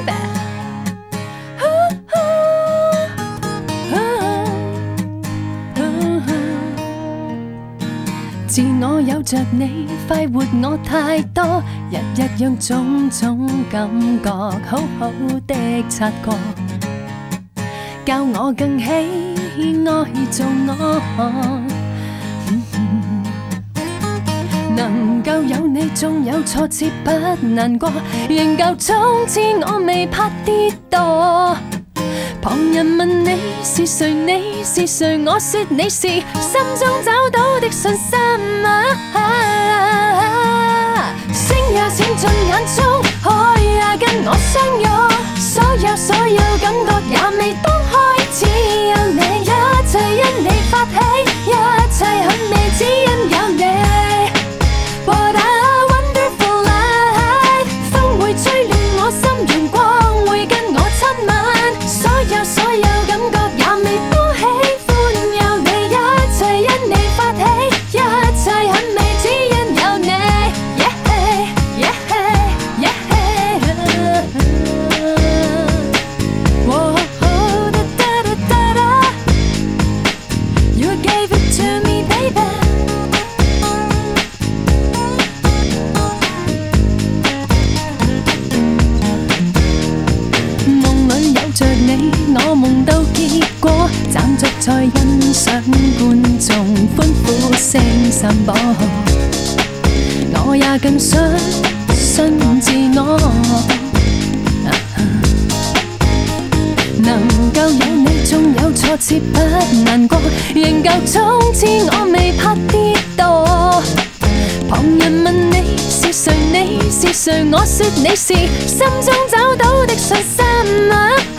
baby。自我有着你，快活我太多，日日讓種種感覺好好的察覺，教我更喜愛做我。能夠有你，縱有挫折不難過，仍舊衝刺我未怕跌墮。旁人問你是誰，你是誰，我說你是心中找到的信心星也閃進眼中，海也跟我相擁，所有感覺也未當開始有你，一切因你發起，一切很美只因有你。What a wonderful life， 風會吹亂我心，陽光會跟我親吻，所有感覺也未多喜歡有你，一切因你發起，一切很美只因有你。You gave it to me, baby。着你，我夢到結果，站着在欣賞觀眾歡呼聲散播，我也更相信自我。能夠有你，縱有挫折不難過，仍舊衝刺我未怕跌墮。旁人問你是誰，你是誰，我說你是心中找到的信心